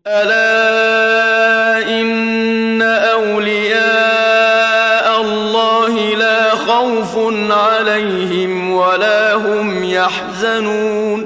ألا إن أولياء الله لا خوف عليهم ولا هم يحزنون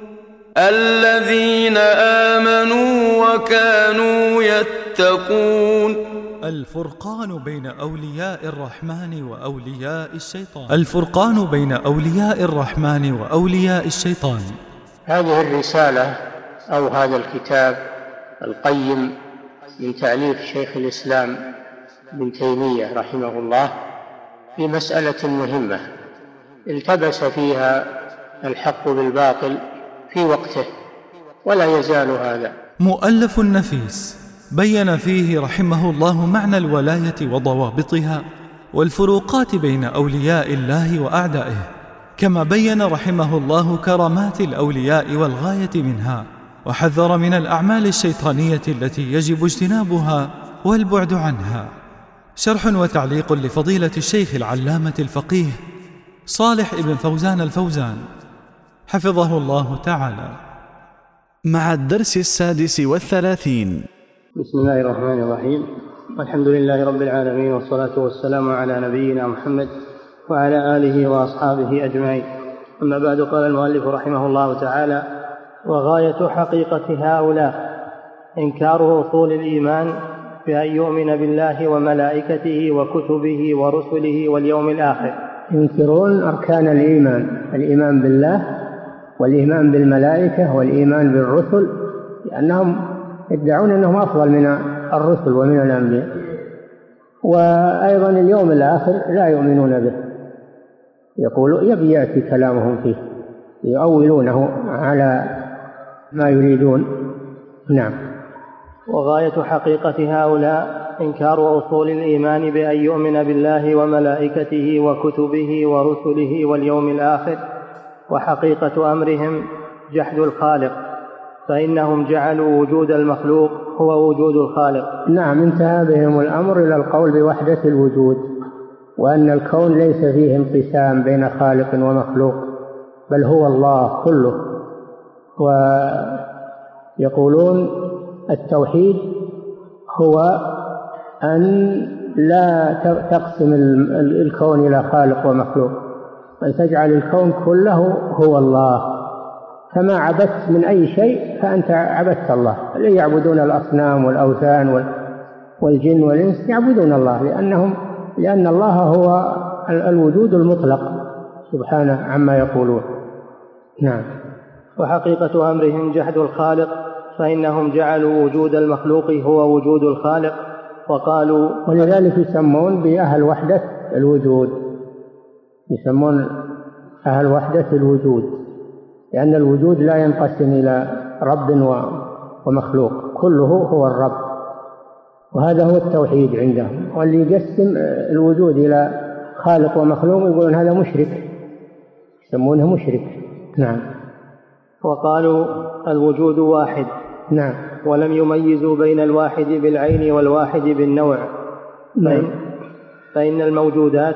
الذين آمنوا وكانوا يتقون. الفرقان بين أولياء الرحمن وأولياء الشيطان. الفرقان بين أولياء الرحمن وأولياء الشيطان. هذه الرسالة أو هذا الكتاب القيم من تأليف شيخ الإسلام ابن تيمية رحمه الله في مسألة مهمة التبس فيها الحق بالباطل في وقته ولا يزال هذا. مؤلف نفيس بين فيه رحمه الله معنى الولاية وضوابطها والفروقات بين أولياء الله وأعدائه، كما بين رحمه الله كرامات الأولياء والغاية منها، وحذر من الأعمال الشيطانية التي يجب اجتنابها والبعد عنها. شرح وتعليق لفضيلة الشيخ العلامة الفقيه صالح ابن فوزان الفوزان حفظه الله تعالى، مع الدرس 36. بسم الله الرحمن الرحيم، والحمد لله رب العالمين، والصلاة والسلام على نبينا محمد وعلى آله وأصحابه أجمعين. أما بعد، قال المؤلف رحمه الله تعالى: وغاية حقيقة هؤلاء إنكار أصول الإيمان بأن يؤمن بالله وملائكته وكتبه ورسله واليوم الآخر. ينكرون أركان الإيمان بالله والإيمان بالملائكة والإيمان بالرسل، لأنهم يدعون أنهم أفضل من الرسل ومن الأنبياء. وأيضا اليوم الآخر لا يؤمنون به، يبي يأتي كلامهم فيه، يؤولونه على ما يريدون. نعم. وغاية حقيقة هؤلاء إنكار أصول الإيمان بأن يؤمن بالله وملائكته وكتبه ورسله واليوم الآخر، وحقيقة أمرهم جحد الخالق، فإنهم جعلوا وجود المخلوق هو وجود الخالق. نعم، انتهى بهم الأمر إلى القول بوحدة الوجود، وأن الكون ليس فيه انقسام بين خالق ومخلوق، بل هو الله كله. ويقولون التوحيد هو أن لا تقسم الكون إلى خالق ومخلوق، بل تجعل الكون كله هو الله. فما عبدت من أي شيء فأنت عبدت الله. اللي يعبدون الأصنام والأوثان والجن والإنس يعبدون الله، لأن الله هو الوجود المطلق سبحانه عما يقولون. نعم. وحقيقة أمرهم جحد الخالق، فإنهم جعلوا وجود المخلوق هو وجود الخالق، وقالوا، ولذلك يسمون بأهل وحدة الوجود، يسمون أهل وحدة الوجود، لأن الوجود لا ينقسم إلى رب ومخلوق، كله هو الرب، وهذا هو التوحيد عندهم. واللي يقسم الوجود إلى خالق ومخلوق يقولون هذا مشرك، يسمونه مشرك. نعم. وقالوا الوجود واحد. نعم. ولم يميزوا بين الواحد بالعين والواحد بالنوع. نعم. فإن الموجودات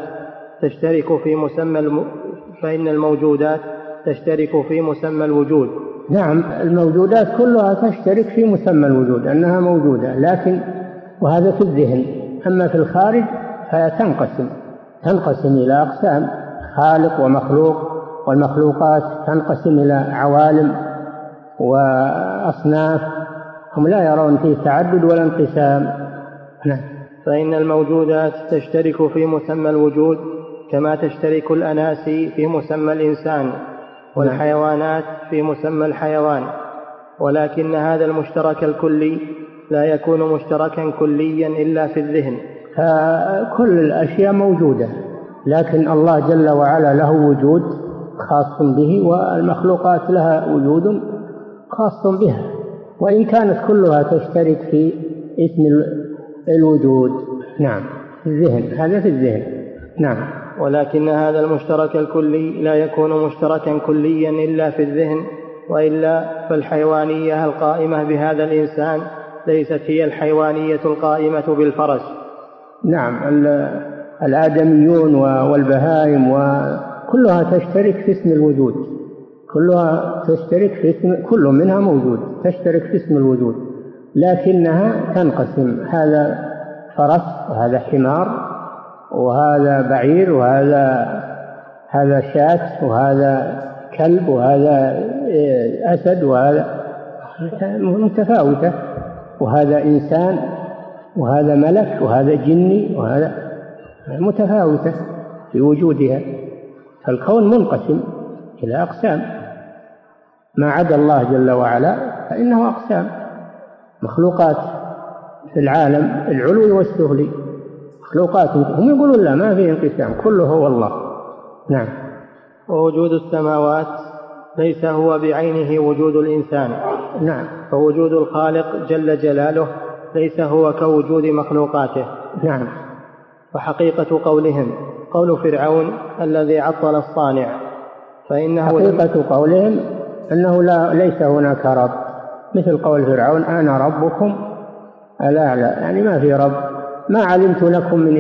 تشترك في مسمى الوجود. نعم، الموجودات كلها تشترك في مسمى الوجود أنها موجودة، لكن وهذا في الذهن. أما في الخارج تنقسم إلى أقسام، خالق ومخلوق، والمخلوقات تنقسم إلى عوالم وأصناف، هم لا يرون فيه تعدد ولا انقسام. نعم. فإن الموجودات تشترك في مسمى الوجود كما تشترك الأناسي في مسمى الإنسان، والحيوانات في مسمى الحيوان، ولكن هذا المشترك الكلي لا يكون مشتركا كليا إلا في الذهن. كل الأشياء موجودة، لكن الله جل وعلا له وجود خاص به، والمخلوقات لها وجود خاص بها، وإن كانت كلها تشترك في اسم الوجود. نعم، في الذهن، هذا في الذهن. نعم. ولكن هذا المشترك الكلي لا يكون مشتركا كليا إلا في الذهن، وإلا فالحيوانية القائمة بهذا الإنسان ليست هي الحيوانية القائمة بالفرس. نعم، الآدميون والبهائم وكلها تشترك في اسم الوجود، كلها تشترك في اسم، كل منها موجود، تشترك في اسم الوجود، لكنها تنقسم، هذا فرس وهذا حمار وهذا بعير وهذا شاة وهذا كلب وهذا أسد وهذا متفاوتة، وهذا إنسان وهذا ملك وهذا جني وهذا متفاوتة في وجودها. فالكون منقسم إلى أقسام، ما عدا الله جل وعلا فإنه أقسام، مخلوقات في العالم العلوي والسفلي، مخلوقات هم يقولون لا ما فيه انقسام، كله هو الله. نعم. ووجود السماوات ليس هو بعينه وجود الإنسان. نعم. فوجود الخالق جل جلاله ليس هو كوجود مخلوقاته. نعم. وحقيقة قولهم قول فرعون الذي عطل الصانع، فإنه حقيقة قولهم أنه ليس هناك رب، مثل قول فرعون أنا ربكم الأعلى، يعني ما في رب، ما علمت لكم من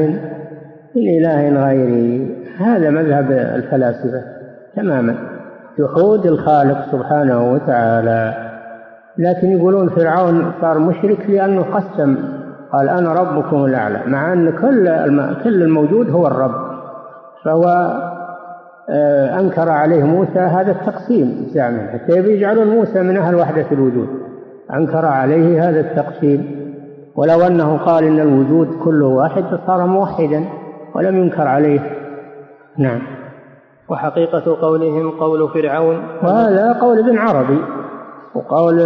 إله غيري. هذا مذهب الفلاسفة تماما، جحود الخالق سبحانه وتعالى. لكن يقولون فرعون صار مشرك لأنه قسم، قال أنا ربكم الأعلى، مع أن كل الموجود هو الرب. فهو أنكر عليه موسى هذا التقسيم زعما، حتى يجعلون موسى من أهل وحدة الوجود، أنكر عليه هذا التقسيم. ولو أنه قال إن الوجود كله واحد صار موحدا ولم ينكر عليه. نعم. وحقيقة قولهم قول فرعون، وهذا قول ابن عربي وقول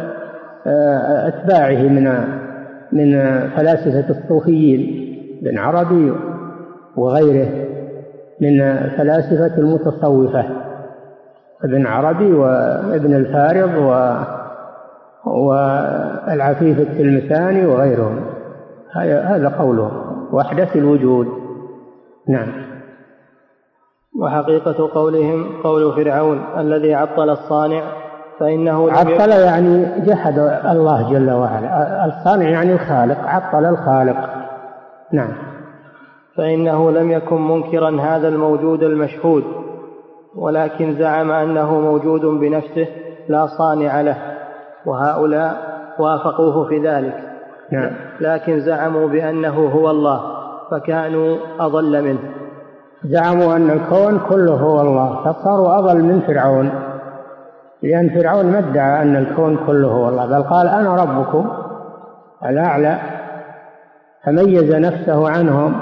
أتباعه من فلاسفة الصوفيين، ابن عربي وغيره من فلاسفة المتصوفة، ابن عربي وابن الفارض والعفيف التلمساني وغيرهم، هذا قوله وحدة الوجود. نعم. وحقيقة قولهم قول فرعون الذي عطل الصانع، فإنه عطل يعني جحد الله جل وعلا، الصانع يعني الخالق، عطل الخالق. نعم. فإنه لم يكن منكرا هذا الموجود المشهود، ولكن زعم أنه موجود بنفسه لا صانع له، وهؤلاء وافقوه في ذلك. نعم. لكن زعموا بأنه هو الله فكانوا أضل منه. زعموا أن الكون كله هو الله فصاروا أضل من فرعون، لأن فرعون ما ادعى أن الكون كله هو الله، بل قال أنا ربكم الأعلى، فميز نفسه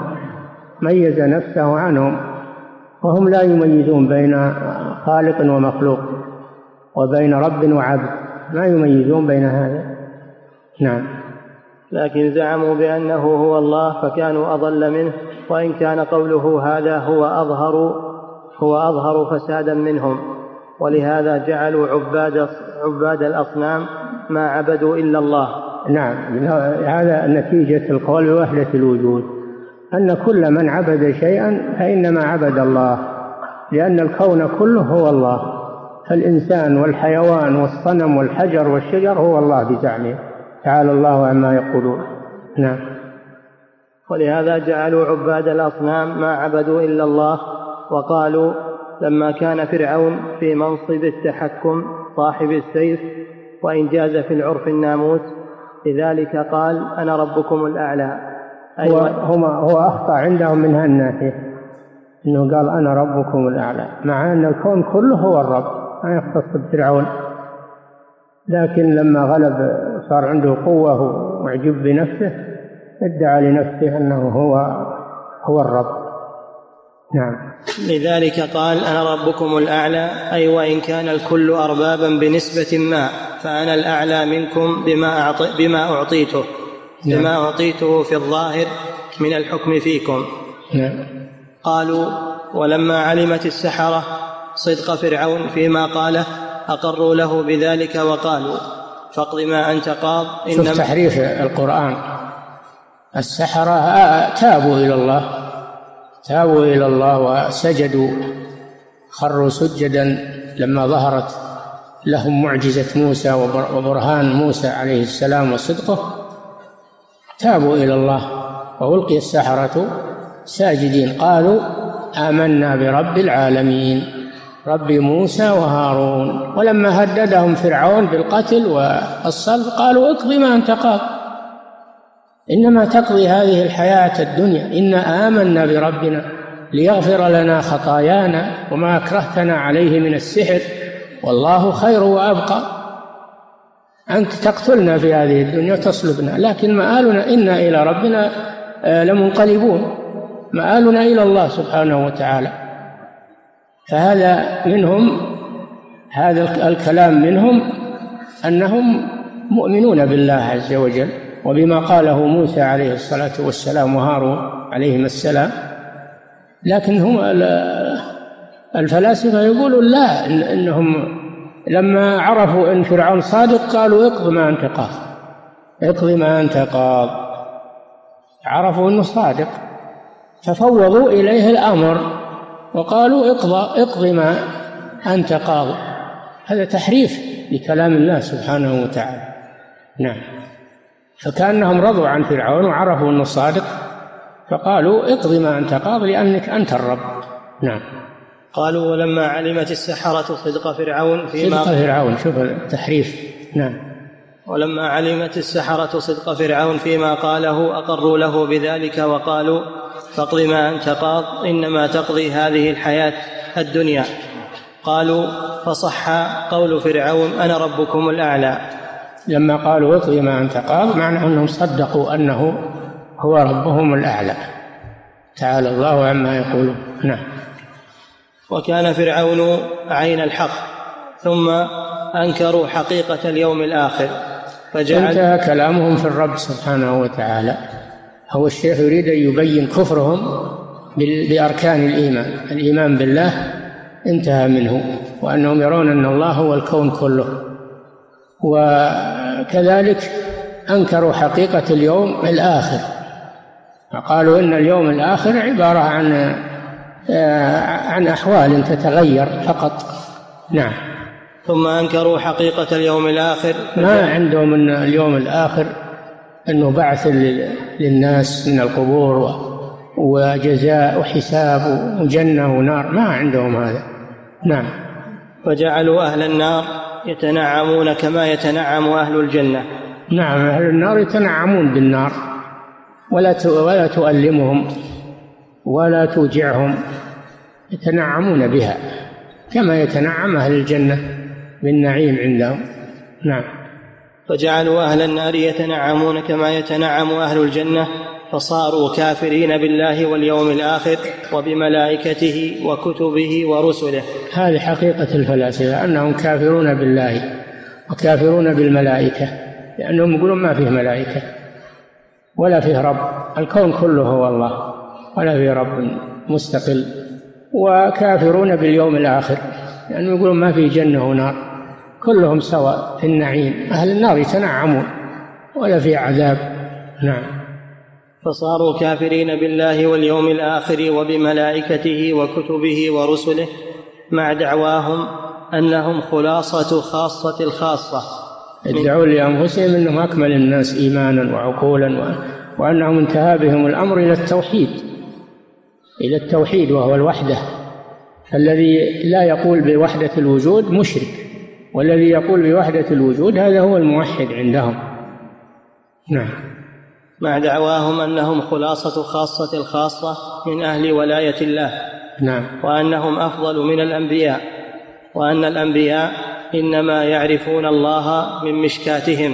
عنهم، وهم لا يميزون بين خالق ومخلوق وبين رب وعبد، ما يميزون بين هذا. نعم. لكن زعموا بأنه هو الله فكانوا أضل منه، وإن كان قوله هذا هو أظهر فسادا منهم، ولهذا جعلوا عباد الأصنام ما عبدوا إلا الله. نعم. هذا نتيجة القول بوحدة الوجود، أن كل من عبد شيئا فإنما عبد الله، لأن الكون كله هو الله، فالإنسان والحيوان والصنم والحجر والشجر هو الله بزعمه، تعالى الله عما يقولون. نعم. ولهذا جعلوا عباد الأصنام ما عبدوا إلا الله. وقالوا لما كان فرعون في منصب التحكم صاحب السيف وإن جاز في العرف الناموس، لذلك قال أنا ربكم الأعلى. هو أخطأ عندهم من هالناحية، إنه قال أنا ربكم الأعلى، مع أن الكون كله هو الرب، ما يختص بفرعون. لكن لما غلب صار عنده قوة وعجب بنفسه، ادعى لنفسه أنه هو الرب. نعم. لذلك قال أنا ربكم الأعلى، أي وإن كان الكل أربابا بنسبة ما، فأنا الأعلى منكم بما أعطيته في الظاهر من الحكم فيكم. نعم. قالوا ولما علمت السحرة صدق فرعون فيما قاله أقروا له بذلك وقالوا فاقض ما أنت قاض. شوف تحريف القرآن، السحرة تابوا إلى الله وسجدوا، خروا سجدا لما ظهرت لهم معجزة موسى وبرهان موسى عليه السلام وصدقه، تابوا إلى الله وألقي السحرة ساجدين، قالوا آمنا برب العالمين. رب موسى وهارون. ولما هددهم فرعون بالقتل والصلب قالوا اقض ما أنت قاض، إنما تقضي هذه الحياة الدنيا، إنا آمنا بربنا ليغفر لنا خطايانا وما أكرهتنا عليه من السحر والله خير وأبقى. أنت تقتلنا في هذه الدنيا وتصلبنا، لكن مآلنا إنا إلى ربنا لمنقلبون، مآلنا إلى الله سبحانه وتعالى. فهذا منهم، هذا الكلام منهم أنهم مؤمنون بالله عز وجل وبما قاله موسى عليه الصلاة والسلام وهارون عليهم السلام. لكن هم الفلاسفة يقولون لا، إنهم لما عرفوا أن فرعون صادق قالوا اقض ما أنت قاض، اقض ما أنت قاض، عرفوا أنه صادق ففوضوا إليه الأمر وقالوا اقض ما أنت قاض. هذا تحريف لكلام الله سبحانه وتعالى. نعم، فكأنهم رضوا عن فرعون وعرفوا أنه صادق فقالوا اقض ما أنت قاض لأنك أنت الرب. نعم. قالوا ولما علمت السحرة صدق فرعون صدق فرعون، شوف التحريف. نعم. ولما علمت السحرة صدق فرعون فيما قاله أقروا له بذلك وقالوا فاقض ما أنت قاض إنما تقضي هذه الحياة الدنيا. قالوا فصح قول فرعون أنا ربكم الأعلى. لما قالوا اقض ما أنت قاض معنى أنهم صدقوا أنه هو ربهم الأعلى، تعالى الله عما يقولون. نعم. وكان فرعون عين الحق ثم أنكروا حقيقة اليوم الآخر انتهى كلامهم في الرب سبحانه وتعالى. هو الشيخ يريد أن يبين كفرهم بأركان الإيمان بالله انتهى منه، وأنهم يرون أن الله هو الكون كله، وكذلك أنكروا حقيقة اليوم الآخر، قالوا إن اليوم الآخر عبارة عن أحوال تتغير فقط. نعم. ثم أنكروا حقيقة اليوم الآخر، ما عندهم أن اليوم الآخر أنه بعث للناس من القبور وجزاء وحساب وجنة ونار، ما عندهم هذا. نعم. فجعلوا أهل النار يتنعمون كما يتنعم أهل الجنة. نعم، أهل النار يتنعمون بالنار ولا تؤلمهم ولا توجعهم، يتنعمون بها كما يتنعم أهل الجنة بالنعيم عندهم. نعم. فجعلوا أهل النار يتنعمون كما يتنعم أهل الجنة فصاروا كافرين بالله واليوم الآخر وبملائكته وكتبه ورسله. هذه حقيقة الفلاسفة، أنهم كافرون بالله وكافرون بالملائكة، لأنهم يقولون ما فيه ملائكة ولا فيه رب، الكون كله هو الله ولا فيه رب مستقل. وكافرون باليوم الآخر لأنهم يقولون ما فيه جنة ونار، كلهم سواء في النعيم. أهل النار يتنعمون ولا في عذاب. نعم. فصاروا كافرين بالله واليوم الآخر وبملائكته وكتبه ورسله مع دعواهم أنهم خلاصة خاصة الخاصة. يدعون لأنفسهم أنهم أكمل الناس إيمانا وعقولا، وأنهم انتهى بهم الأمر إلى التوحيد وهو الوحدة. فالذي لا يقول بوحدة الوجود مشرك، والذي يقول بوحدة الوجود هذا هو الموحد عندهم. نعم. مع دعواهم أنهم خلاصة خاصة الخاصة من أهل ولاية الله. نعم. وأنهم أفضل من الأنبياء، وأن الأنبياء إنما يعرفون الله من مشكاتهم.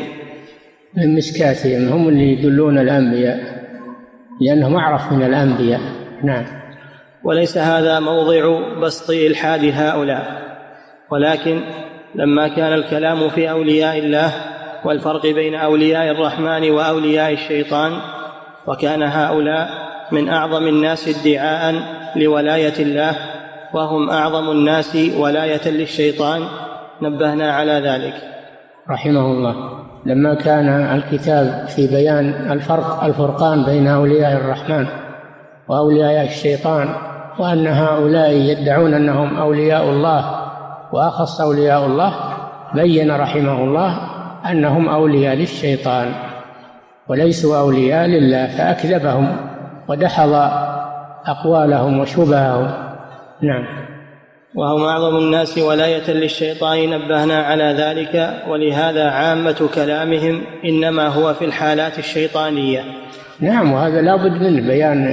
هم اللي يدلون الأنبياء لأنهم أعرف من الأنبياء. نعم. وليس هذا موضع بسط إلحاد هؤلاء، ولكن لما كان الكلام في أولياء الله والفرق بين أولياء الرحمن وأولياء الشيطان، وكان هؤلاء من أعظم الناس ادعاء لولاية الله وهم أعظم الناس ولاية للشيطان، نبهنا على ذلك رحمه الله. لما كان الكتاب في بيان الفرقان بين أولياء الرحمن وأولياء الشيطان، وأن هؤلاء يدعون أنهم أولياء الله وأخص أولياء الله، بين رحمه الله أنهم أولياء للشيطان وليسوا أولياء لله، فأكذبهم ودحض أقوالهم وشبههم. نعم. وهم أعظم الناس ولاية للشيطان نبهنا على ذلك، ولهذا عامة كلامهم إنما هو في الحالات الشيطانية. نعم، وهذا لا بد منه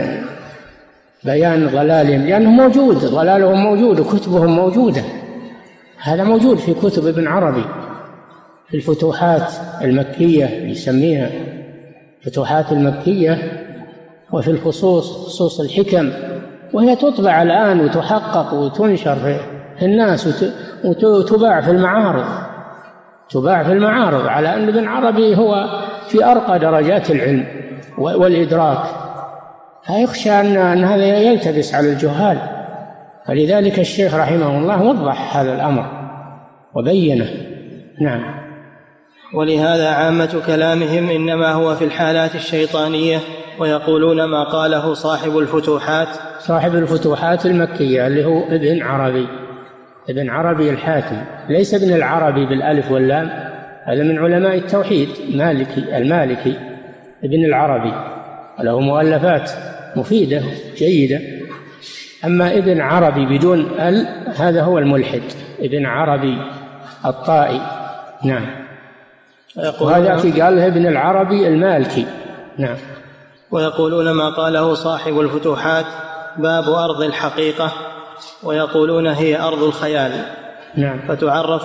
بيان ضلالهم، لأنه موجود، ضلالهم موجود وكتبهم موجودة. هذا موجود في كتب ابن عربي، في الفتوحات المكية يسميها الفتوحات المكية، وفي الخصوص الحكم، وهي تطبع الآن وتحقق وتنشر في الناس وتباع في المعارض على أن ابن عربي هو في أرقى درجات العلم والإدراك، فيخشى أن هذا يلتبس على الجهال. فلذلك الشيخ رحمه الله وضح هذا الأمر وبينه. نعم. ولهذا عامة كلامهم إنما هو في الحالات الشيطانية، ويقولون ما قاله صاحب الفتوحات المكية اللي هو ابن عربي الحاتم، ليس ابن العربي بالألف واللام، هذا من علماء التوحيد المالكي ابن العربي، له مؤلفات مفيدة جيدة. أما ابن عربي بدون ال هذا هو الملحد، ابن عربي الطائي. نعم. وهذا قال ابن العربي المالكي. نعم. ويقولون ما قاله صاحب الفتوحات باب أرض الحقيقة، ويقولون هي أرض الخيال. نعم. فتعرف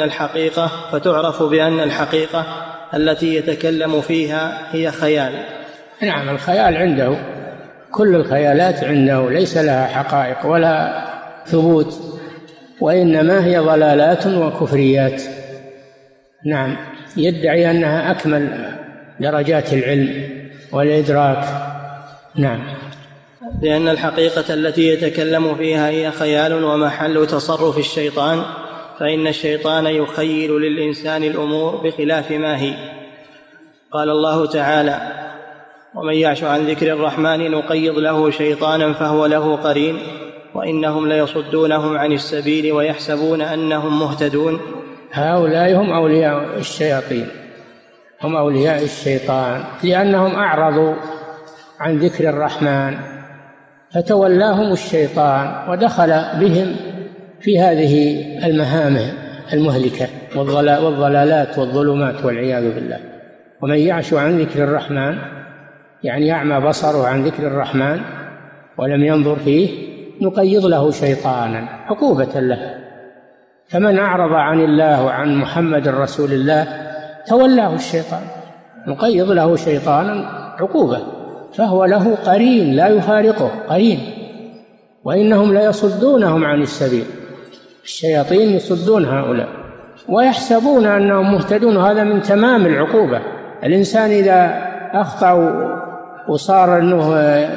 بأن الحقيقة التي يتكلم فيها هي خيال. نعم، الخيال عنده، كل الخيالات عنده ليس لها حقائق ولا ثبوت، وإنما هي ضلالات وكفريات. نعم، يدعي أنها أكمل درجات العلم والإدراك. نعم. لأن الحقيقة التي يتكلم فيها هي خيال ومحل تصرف الشيطان، فإن الشيطان يخيل للإنسان الأمور بخلاف ما هي. قال الله تعالى: ومن يعش عن ذكر الرحمن نقيض له شيطانا فهو له قرين وإنهم ليصدونهم عن السبيل ويحسبون أنهم مهتدون. هؤلاء هم أولياء الشياطين، هم أولياء الشيطان، لأنهم أعرضوا عن ذكر الرحمن فتولاهم الشيطان ودخل بهم في هذه المهام المهلكة والضلالات والظلمات والعياذ بالله. ومن يعش عن ذكر الرحمن يعني يعمى بصره عن ذكر الرحمن ولم ينظر فيه نقيض له شيطانا عقوبة له. فمن أعرض عن الله وعن محمد رسول الله تولاه الشيطان، نقيض له شيطانا عقوبة، فهو له قرين لا يفارقه، قرين. وإنهم ليصدونهم عن السبيل، الشياطين يصدون هؤلاء ويحسبون أنهم مهتدون. هذا من تمام العقوبة. الإنسان إذا أخطأ وصار أنه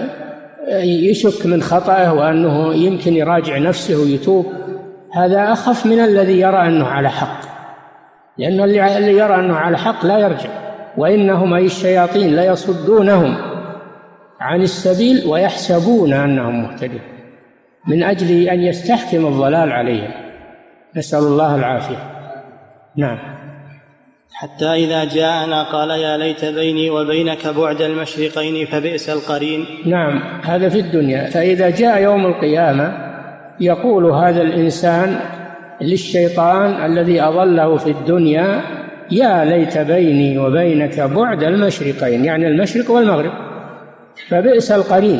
يشك من خطأه وأنه يمكن يراجع نفسه ويتوب، هذا أخف من الذي يرى أنه على حق، لأن اللي يرى أنه على حق لا يرجع. وإنهم أي الشياطين ليصدونهم عن السبيل ويحسبون أنهم مهتدون، من أجل أن يستحكم الضلال عليهم، نسأل الله العافية. نعم. حتى إذا جاءنا قال يا ليت بيني وبينك بعد المشرقين فبئس القرين. نعم، هذا في الدنيا. فإذا جاء يوم القيامة يقول هذا الإنسان للشيطان الذي أضله في الدنيا: يا ليت بيني وبينك بعد المشرقين، يعني المشرق والمغرب، فبئس القرين.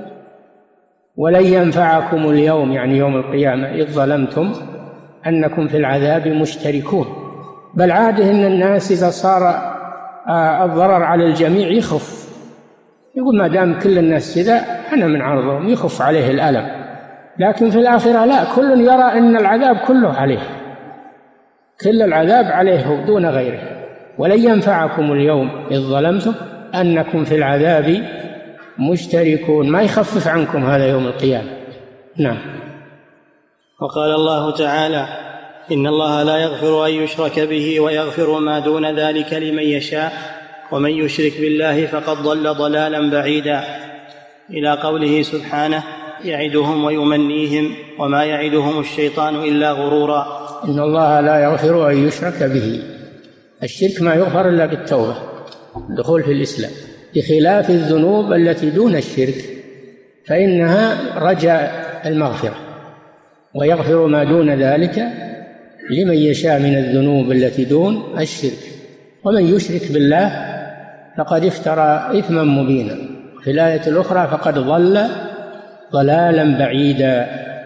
ولن ينفعكم اليوم، يعني يوم القيامة، إذ ظلمتم أنكم في العذاب مشتركون. بل عاده أن الناس إذا صار الضرر على الجميع يخف، يقول ما دام كل الناس كذا أنا من عرضهم، يخف عليه الألم. لكن في الآخرة لا، كل يرى أن العذاب كله عليه، كل العذاب عليه دون غيره. ولن ينفعكم اليوم إذ ظلمتم أنكم في العذاب مشتركون، ما يخفف عنكم هذا يوم القيامة. نعم. وقال الله تعالى: إن الله لا يغفر أن يشرك به ويغفر ما دون ذلك لمن يشاء ومن يشرك بالله فقد ضل ضلالا بعيدا، إلى قوله سبحانه: يعدهم ويمنيهم وما يعدهم الشيطان إلا غرورا. إن الله لا يغفر أن يشرك به، الشرك ما يغفر إلا بالتوبة، الدخول في الإسلام، بخلاف الذنوب التي دون الشرك فإنها رجاء المغفرة. ويغفر ما دون ذلك لمن يشاء من الذنوب التي دون الشرك. ومن يشرك بالله فقد افترى إثما مبينا. في الآية الأخرى فقد ضل ضلالا بعيدا.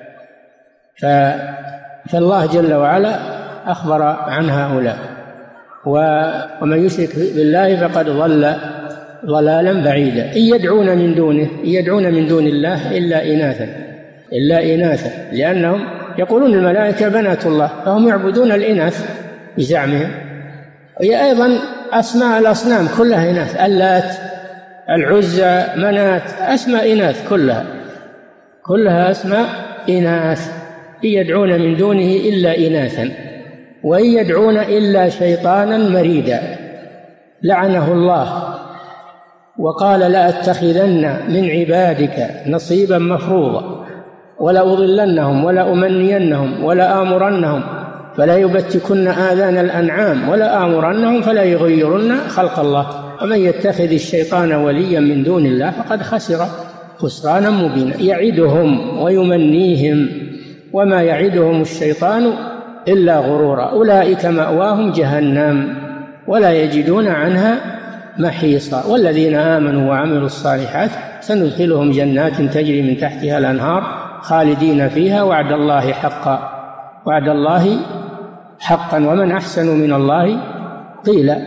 فالله جل وعلا أخبر عن هؤلاء. ومن يشرك بالله فقد ضل ضلالا بعيدا. إن يدعون من دون الله إلا إناثا لأنهم يقولون الملائكة بنات الله، فهم يعبدون الإناث بزعمهم. وهي أيضا أسماء الأصنام كلها إناث، اللات، العزى، منات، أسماء إناث كلها أسماء إناث. إن يدعون من دونه إلا إناثا وإن يدعون إلا شيطانا مريدا لعنه الله وقال لأتخذن من عبادك نصيبا مفروضا ولأضلنهم ولأمنينهم ولآمرنهم فلا يبتكن آذان الأنعام ولآمرنهم فلا يغيرن خلق الله ومن يتخذ الشيطان وليا من دون الله فقد خسر خسرانا مبينا. يعدهم ويمنيهم وما يعدهم الشيطان إلا غرورا أولئك مأواهم جهنم ولا يجدون عنها محيصا. والذين آمنوا وعملوا الصالحات سندخلهم جنات تجري من تحتها الأنهار خالدين فيها وعد الله حقا ومن أحسن من الله قيلا.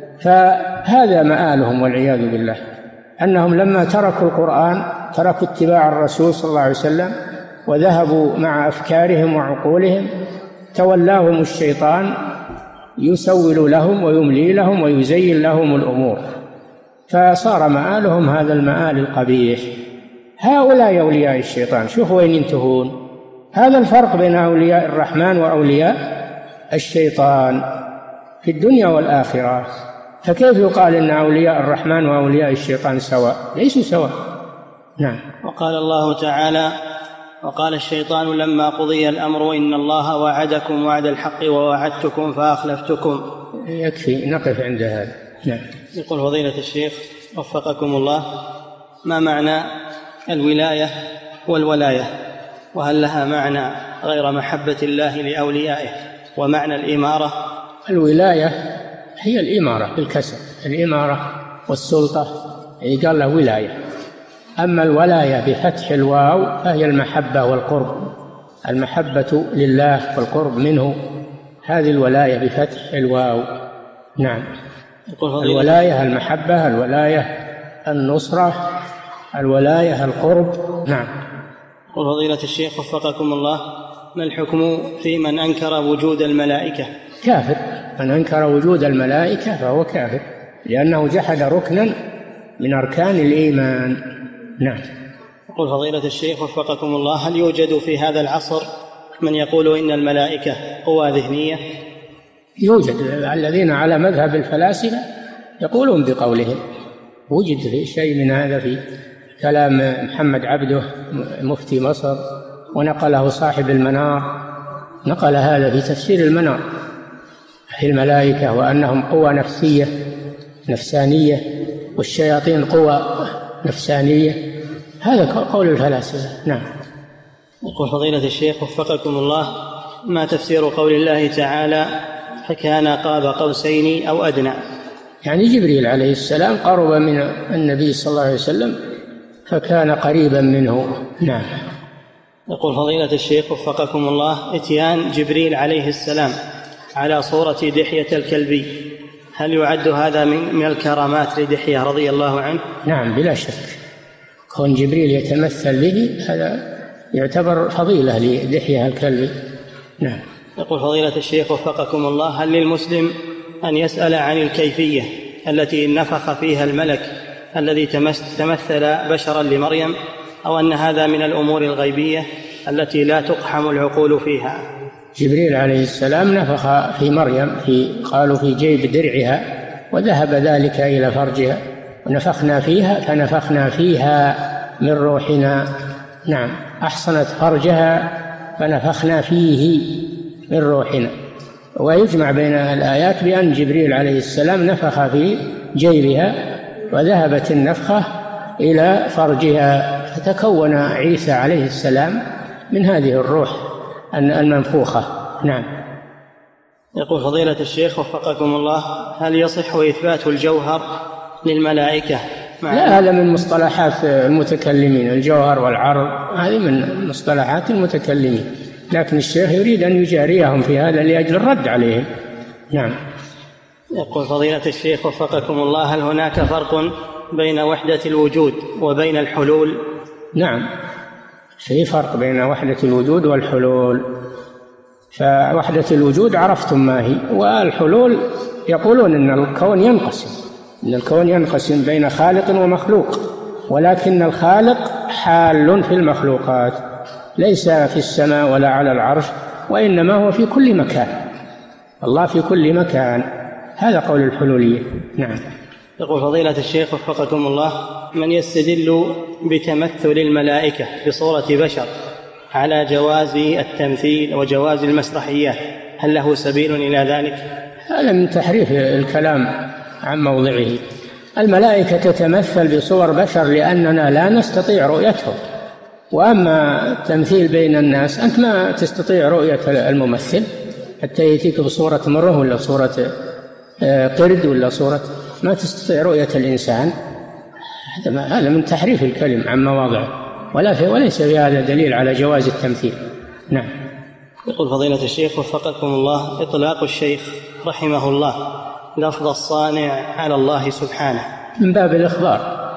فهذا مآلهم والعياذ بالله، أنهم لما تركوا القرآن تركوا اتباع الرسول صلى الله عليه وسلم وذهبوا مع أفكارهم وعقولهم تولاهم الشيطان يسول لهم ويملي لهم ويزين لهم الأمور، فصار مآلهم هذا المآل القبيح. هؤلاء أولياء الشيطان، شوفوا وين ينتهون. هذا الفرق بين أولياء الرحمن وأولياء الشيطان في الدنيا والآخرة. فكيف يقال إن أولياء الرحمن وأولياء الشيطان سواء؟ ليسوا سواء. نعم. وقال الله تعالى وقال الشيطان لما قضي الأمر إن الله وعدكم وعد الحق ووعدتكم فأخلفتكم. يكفي نقف عند هذا. نعم. يقول فضيلة الشيخ وفقكم الله، ما معنى الولاية والولاية؟ وهل لها معنى غير محبة الله لأوليائه؟ ومعنى الإمارة؟ الولاية هي الإمارة بالكسر، الإمارة والسلطة قال له ولاية. أما الولاية بفتح الواو فهي المحبة والقرب، المحبة لله والقرب منه، هذه الولاية بفتح الواو. نعم. الولاية المحبة، الولاية النصرة، الولاية القرب. نعم. قل فضيلة الشيخ وفقكم الله، ما الحكم في من أنكر وجود الملائكة؟ كافر. من أنكر وجود الملائكة فهو كافر لأنه جحد ركنا من أركان الإيمان. نعم. قل فضيلة الشيخ وفقكم الله، هل يوجد في هذا العصر من يقول إن الملائكة قوى ذهنية؟ يوجد الذين على مذهب الفلاسفة يقولون بقولهم، وجد في شيء من هذا في كلام محمد عبده مفتي مصر، ونقله صاحب المنار، نقل هذا في تفسير المنار في الملائكة وأنهم قوى نفسانية والشياطين قوى نفسانية. هذا قول الفلاسفة. نعم. يقول فضيلة الشيخ وفقكم الله، ما تفسير قول الله تعالى فكان قاب قوسين أو أدنى؟ يعني جبريل عليه السلام قرب من النبي صلى الله عليه وسلم فكان قريبا منه. نعم. يقول فضيلة الشيخ وفقكم الله، اتيان جبريل عليه السلام على صورة دحية الكلبي، هل يعد هذا من الكرامات لدحية رضي الله عنه؟ نعم بلا شك، كون جبريل يتمثل به هذا يعتبر فضيلة لدحية الكلبي. نعم. يقول فضيلة الشيخ وفقكم الله، هل للمسلم أن يسأل عن الكيفية التي نفخ فيها الملك الذي تمثل بشرا لمريم، أو أن هذا من الأمور الغيبية التي لا تقحم العقول فيها؟ جبريل عليه السلام نفخ في مريم قالوا في جيب درعها، وذهب ذلك إلى فرجها ونفخنا فيها فنفخنا فيها من روحنا. نعم. أحصنت فرجها فنفخنا فيه من روحنا. ويجمع بين الآيات بأن جبريل عليه السلام نفخ في جيبها وذهبت النفخة إلى فرجها، فتكون عيسى عليه السلام من هذه الروح المنفوخة. نعم. يقول فضيلة الشيخ وفقكم الله: هل يصح إثبات الجوهر للملائكة؟ لا، هذا من مصطلحات المتكلمين، الجوهر والعرض هذه من مصطلحات المتكلمين، لكن الشيخ يريد أن يجاريهم في هذا لأجل الرد عليهم. نعم. يقول فضيلة الشيخ وفقكم الله: هل هناك فرق بين وحدة الوجود وبين الحلول؟ نعم، في فرق بين وحدة الوجود والحلول. فوحدة الوجود عرفتم ما هي، والحلول يقولون إن الكون ينقسم بين خالق ومخلوق، ولكن الخالق حال في المخلوقات، ليس في السماء ولا على العرش، وإنما هو في كل مكان، الله في كل مكان. هذا قول الحلولية. نعم. يقول فضيلة الشيخ وفقكم الله: من يستدل بتمثل الملائكة بصورة بشر على جواز التمثيل وجواز المسرحيات، هل له سبيل إلى ذلك؟ هذا من تحريف الكلام عن موضعه. الملائكة تتمثل بصور بشر لأننا لا نستطيع رؤيتهم، وأما التمثيل بين الناس أنت ما تستطيع رؤية الممثل حتى يأتيك بصورة مرة ولا صورة قرد ولا صورة، ما تستطيع رؤية الإنسان. هذا من تحريف الكلم عن مواضعه، وليس في هذا دليل على جواز التمثيل. نعم. يقول فضيلة الشيخ وفقكم الله: إطلاق الشيخ رحمه الله لفظ الصانع على الله سبحانه من باب الإخبار،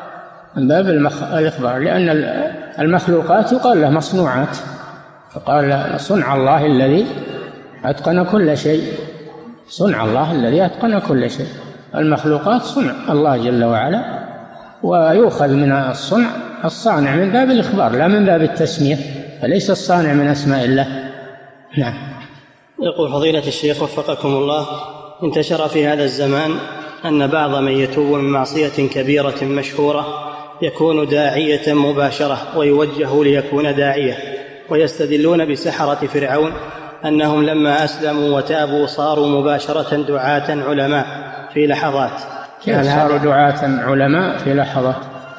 لأن المخلوقات يقال له مصنوعات، فقال صنع الله الذي أتقن كل شيء، صنع الله الذي أتقن كل شيء. المخلوقات صنع الله جل وعلا، ويؤخذ من الصانع من باب الإخبار لا من باب التسمية، فليس الصانع من أسماء الله. نعم. يقول فضيلة الشيخ وفقكم الله: انتشر في هذا الزمان أن بعض من يتوب من معصية كبيرة مشهورة يكون داعية مباشرة ويوجه ليكون داعية، ويستدلون بسحرة فرعون أنهم لما أسلموا وتابوا صاروا مباشرة دعاة علماء في لحظات. صاروا دعاة علماء في لحظات؟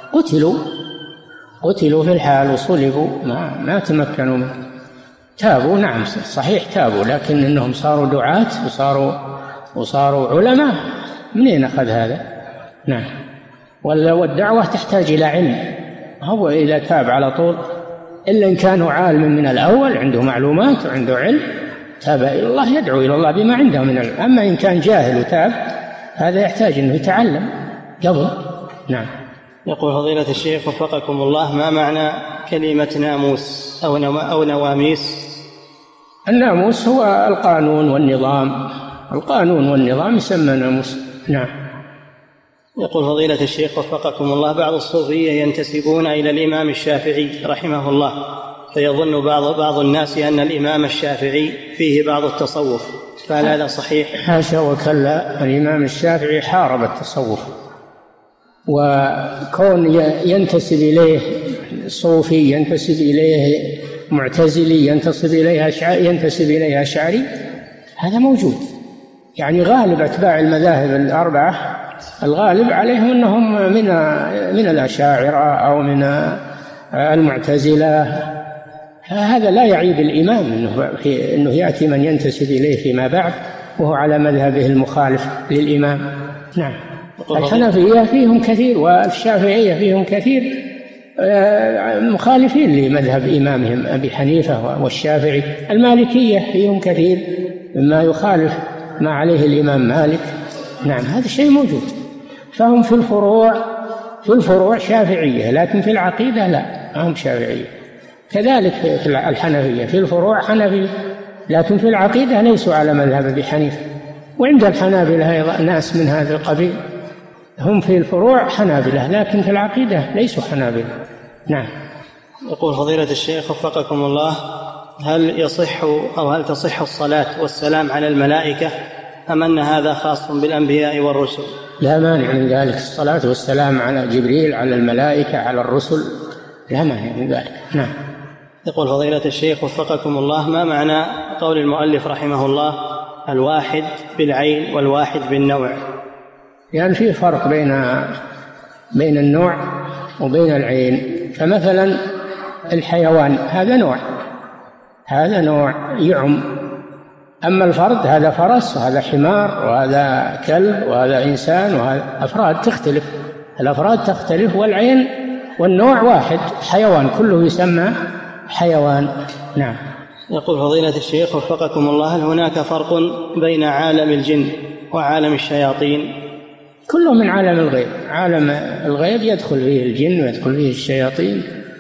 قتلوا في الحال وصلبوا، ما تمكنوا منه. تابوا، نعم صحيح تابوا، لكن إنهم صاروا دعاة وصاروا علماء، منين أخذ هذا؟ نعم. والدعوة تحتاج إلى علم، هو إذا تاب على طول إلا إن كانوا عالم من الأول عنده معلومات وعنده علم تاب إلى الله، يدعو إلى الله بما عنده من العلم. أما إن كان جاهل وتاب هذا يحتاج أنه يتعلم قبل. نعم. يقول فضيلة الشيخ وفقكم الله: ما معنى كلمة ناموس أو نواميس؟ الناموس هو القانون والنظام يسمى ناموس. نعم. يقول فضيلة الشيخ وفقكم الله: بعض الصوفية ينتسبون إلى الإمام الشافعي رحمه الله، فيظن بعض الناس أن الإمام الشافعي فيه بعض التصوف، فهل هذا صحيح؟ حاشا وكلا، الإمام الشافعي حارب التصوف، وكون ينتسب إليه صوفي، ينتسب إليه معتزلي، ينتسب إليه أشعري، هذا موجود. يعني غالب أتباع المذاهب الأربعة الغالب عليهم أنهم من الأشاعرة أو من المعتزلة. هذا لا يعيب الإمام أنه يأتي من ينتسب إليه فيما بعد وهو على مذهبه المخالف للإمام. نعم. الحنفية فيهم كثير والشافعية فيهم كثير مخالفين لمذهب إمامهم أبي حنيفة والشافعي. المالكية فيهم كثير مما يخالف ما عليه الإمام مالك. نعم، هذا الشيء موجود. فهم في الفروع شافعية، لكن في العقيدة لا، هم شافعية. كذلك في الحنفية في الفروع حنفية، لكن في العقيدة ليسوا على مذهب أبي حنيفة. وعند الحنابلة أيضا ناس من هذا القبيل، هم في الفروع حنابلة لكن في العقيدة ليسوا حنابلة. نعم. يقول فضيلة الشيخ وفقكم الله: هل تصح الصلاة والسلام على الملائكة، أم أن هذا خاص بالأنبياء والرسل؟ لا مانع من ذلك، الصلاة والسلام على جبريل، على الملائكة، على الرسل، لا مانع من ذلك. نعم. يقول فضيلة الشيخ وفقكم الله: ما معنى قول المؤلف رحمه الله الواحد بالعين والواحد بالنوع؟ يعني فيه فرق بين النوع وبين العين. فمثلا الحيوان هذا نوع، هذا نوع يعم. أما الفرد هذا فرس وهذا حمار وهذا كلب وهذا إنسان وهذا أفراد تختلف، الأفراد تختلف والعين والنوع واحد، حيوان كله يسمى حيوان. نعم. يقول فضيلة الشيخ وفقكم الله، هل هناك فرق بين عالم الجن وعالم الشياطين؟ كله من عالم الغيب. عالم الغيب يدخل فيه الجن ويدخل فيه الشياطين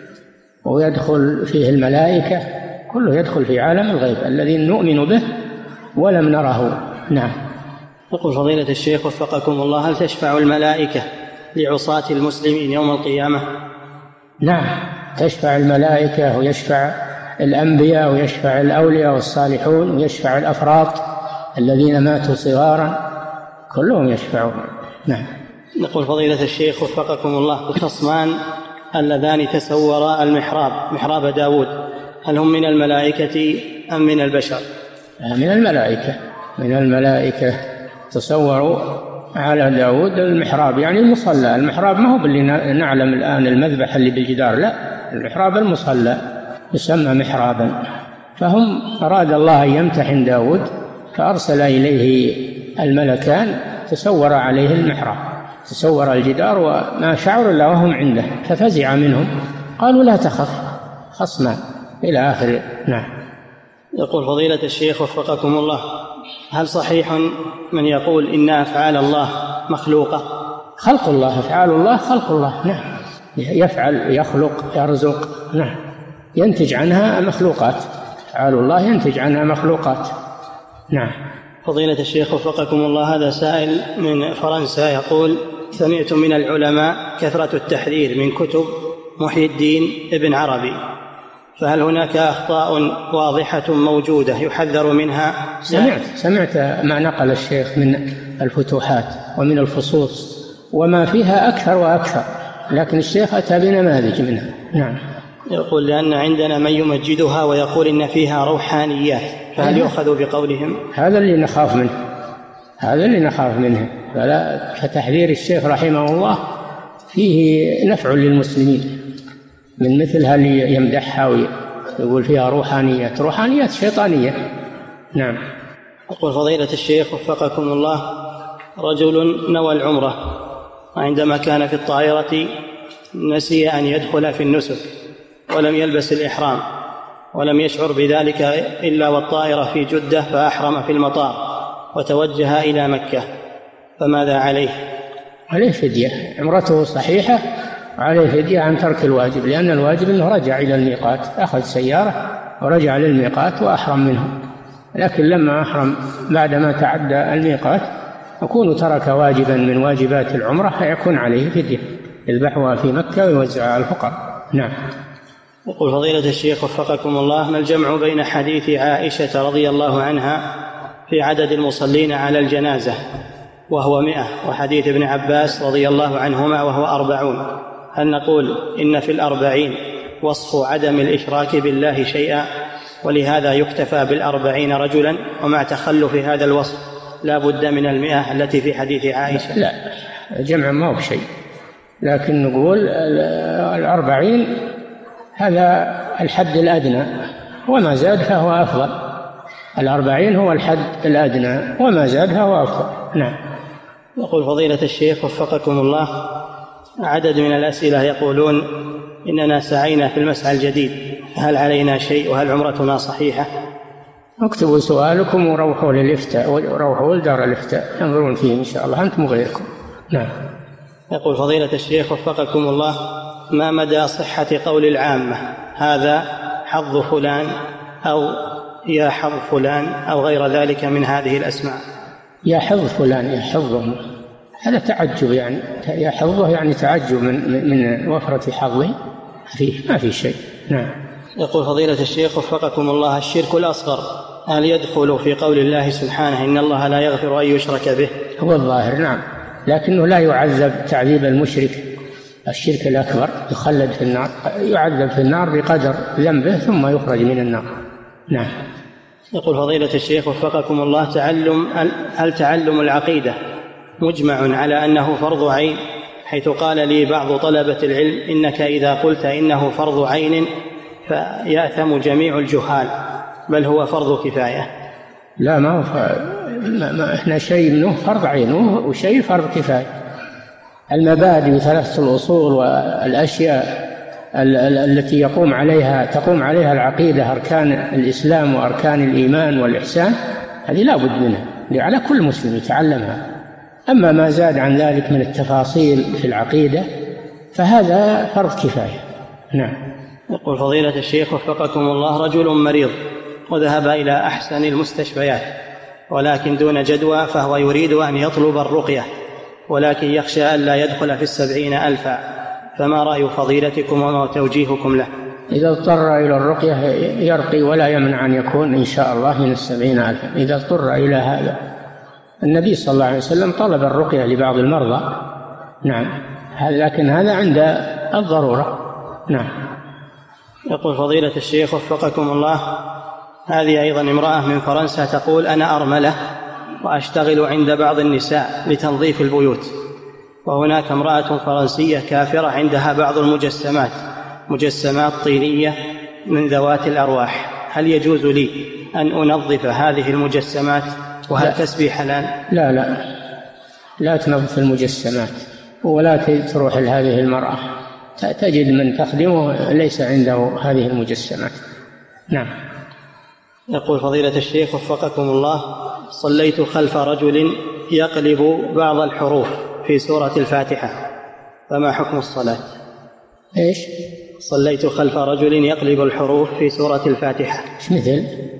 ويدخل فيه الملائكة، كله يدخل في عالم الغيب الذي نؤمن به ولم نره. نعم. يقول فضيلة الشيخ وفقكم الله، هل تشفع الملائكة لعصاة المسلمين يوم القيامة؟ نعم، تشفع الملائكة ويشفع الأنبياء ويشفع الأولياء والصالحون ويشفع الأفراد الذين ماتوا صغارا، كلهم يشفعون. نعم. يقول فضيلة الشيخ وفقكم الله، الخصمان اللذان تسورا المحراب، محراب داود، هل هم من الملائكة أم من البشر؟ من الملائكة، من الملائكة تصوروا على داود المحراب، يعني المصلى. المحراب ما هو اللي نعلم الآن المذبح اللي بالجدار، لا، المحراب المصلى يسمى محرابا. فهم أراد الله أن يمتحن داود فأرسل إليه الملكان تسور عليه المحراب، تسور الجدار وما شعر إلا وهم عنده، ففزع منهم قالوا لا تخف، خصمان، إلى آخر. نعم. يقول فضيلة الشيخ وفقكم الله، هل صحيح من يقول إن أفعال الله مخلوقة؟ خلق الله، أفعال الله خلق الله. نعم، يفعل، يخلق، يرزق. نعم، ينتج عنها مخلوقات، أفعال الله ينتج عنها مخلوقات. نعم. فضيلة الشيخ وفقكم الله، هذا سائل من فرنسا يقول: سمعت من العلماء كثرة التحذير من كتب محي الدين ابن عربي، فهل هناك أخطاء واضحة موجودة يحذر منها؟ سمعت ما نقل الشيخ من الفتوحات ومن الفصوص وما فيها أكثر وأكثر، لكن الشيخ أتى بنماذج منها. نعم. يقول: لأن عندنا من يمجدها ويقول إن فيها روحانيات، فهل يؤخذ بقولهم؟ هذا اللي نخاف منه، هذا اللي نخاف منه. فلا، فتحذير الشيخ رحمه الله فيه نفع للمسلمين من مثل اللي يمدحها ويقول فيها روحانيات، روحانيات شيطانية. نعم. يقول فضيلة الشيخ وفقكم الله، رجل نوى العمرة وعندما كان في الطائرة نسي أن يدخل في النسك ولم يلبس الإحرام ولم يشعر بذلك إلا والطائرة في جدة، فأحرم في المطار وتوجه إلى مكة، فماذا عليه؟ عليه فدية، عمرته صحيحة وعليه فدية عن ترك الواجب، لأن الواجب أنه رجع إلى الميقات، أخذ سيارة ورجع للميقات وأحرم منه، لكن لما أحرم بعدما تعدى الميقات يكون ترك واجبا من واجبات العمرة، فيكون عليه فدية يذبحها في مكة ويوزعها على الفقراء. نعم. يقول فضيلة الشيخ وفقكم الله، ما الجمع بين حديث عائشة رضي الله عنها في عدد المصلين على الجنازة وهو 100، وحديث ابن عباس رضي الله عنهما وهو 40؟ هل نقول إن في 40 وصف عدم الإشراك بالله شيئا ولهذا يكتفى 40 رجلا، ومع تخلف هذا الوصف لا بد من 100 التي في حديث عائشة؟ لا، جمع ما هو شيء، لكن نقول 40 هذا الحد الأدنى، وما زاد فهو أفضل. 40 هو الحد الأدنى، وما زاد فهو أفضل. نعم. يقول فضيلة الشيخ وفقكم الله، عدد من الأسئلة يقولون إننا سعينا في المسعى الجديد، هل علينا شيء وهل عمرتنا صحيحة؟ اكتبوا سؤالكم وروحوا للإفتاء، وروحوا لدار الإفتاء ينظرون فيه إن شاء الله أنتم وغيركم. نعم. يقول فضيلة الشيخ وفقكم الله، ما مدى صحة قول العامة هذا حظ فلان أو يا حظ فلان أو غير ذلك من هذه الأسماء؟ يا حظ فلان، يا حظه، هذا تعجب، يعني يا حظه يعني تعجب من وفرة حظه، ما في شيء. نعم. يقول فضيلة الشيخ وفقكم الله، الشرك الأصغر هل يدخل في قول الله سبحانه إن الله لا يغفر أن يشرك به؟ هو الظاهر نعم، لكنه لا يعذب تعذيب المشرك. الشرك الأكبر يخلد في النار، يعذب في النار بقدر ذنبه ثم يخرج من النار. نعم. يقول فضيلة الشيخ وفقكم الله، هل تعلم العقيدة مجمع على أنه فرض عين، حيث قال لي بعض طلبة العلم إنك إذا قلت إنه فرض عين فيأثم جميع الجهال، بل هو فرض كفاية؟ لا، ما هو احنا شيء منه فرض عين وشيء فرض كفاية. المبادئ ثلاثة الأصول والأشياء التي تقوم عليها العقيدة، أركان الإسلام وأركان الإيمان والإحسان، هذه لا بد منها على كل مسلم يتعلمها. أما ما زاد عن ذلك من التفاصيل في العقيدة فهذا فرض كفاية. نعم. يقول فضيلة الشيخ وفقكم الله: رجل مريض وذهب إلى أحسن المستشفيات ولكن دون جدوى، فهو يريد أن يطلب الرقية ولكن يخشى أن لا يدخل في 70,000، فما رأي فضيلتكم وما توجيهكم له؟ إذا اضطر إلى الرقية يرقي، ولا يمنع أن يكون إن شاء الله من 70,000 إذا اضطر إلى هذا. النبي صلى الله عليه وسلم طلب الرقية لبعض المرضى. نعم، لكن هذا عند الضرورة. نعم. يقول فضيلة الشيخ وفقكم الله: هذه أيضا امرأة من فرنسا تقول: أنا أرملة وأشتغل عند بعض النساء لتنظيف البيوت، وهناك امرأة فرنسية كافرة عندها بعض مجسمات طينية من ذوات الأرواح، هل يجوز لي أن أنظف هذه المجسمات؟ وهل تسبي حلال؟ لا تنظف المجسمات ولا تروح لهذه المرأة، تجد من تخدمه ليس عنده هذه المجسمات. نعم. يقول فضيلة الشيخ وفقكم الله: صليت خلف رجل يقلب بعض الحروف في سورة الفاتحة، فما حكم الصلاة؟ إيش؟ صليت خلف رجل يقلب الحروف في سورة الفاتحة. إيش مثل؟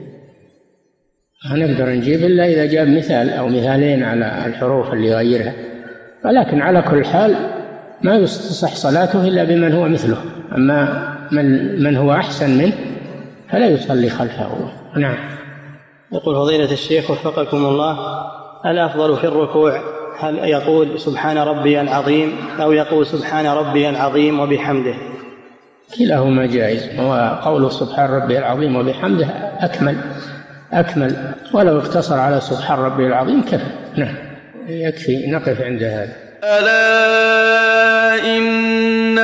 ما نقدر نجيب إلا إذا جاب مثال أو مثالين على الحروف اللي يغيرها، ولكن على كل حال ما يصح صلاته إلا بمن هو مثله، أما من هو أحسن منه فلا يصلي خلفه. نعم. يقول فضيلة الشيخ وفقكم الله: الأفضل في الركوع هل يقول سبحان ربي العظيم أو يقول سبحان ربي العظيم وبحمده؟ كلاهما جائز، وقول سبحان ربي العظيم وبحمده أكمل، ولو اقتصر على سبحان ربي العظيم كفى. نعم، يكفي. نقف عند هذا. ألا إن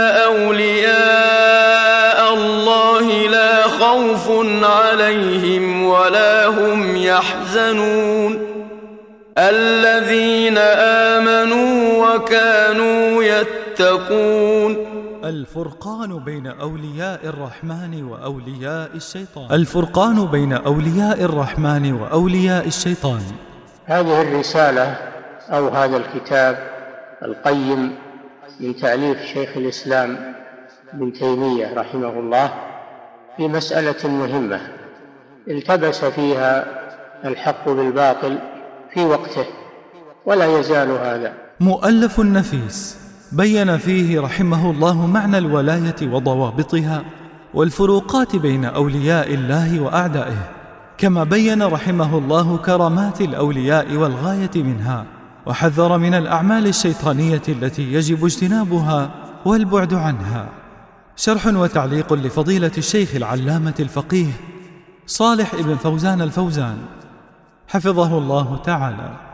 أولياء الله لا خوف عليهم ولا هم يحزنون الذين آمنوا وكانوا يتقون. الفرقان بين أولياء الرحمن وأولياء الشيطان. الفرقان بين أولياء الرحمن وأولياء الشيطان. هذه الرسالة أو هذا الكتاب القيم من تأليف شيخ الإسلام ابن تيمية رحمه الله في مسألة مهمة التبس فيها الحق بالباطل في وقته، ولا يزال هذا. مؤلف نفيس بين فيه رحمه الله معنى الولاية وضوابطها والفروقات بين أولياء الله وأعدائه، كما بين رحمه الله كرامات الأولياء والغاية منها، وحذر من الأعمال الشيطانية التي يجب اجتنابها والبعد عنها. شرح وتعليق لفضيلة الشيخ العلامة الفقيه صالح ابن فوزان الفوزان حفظه الله تعالى.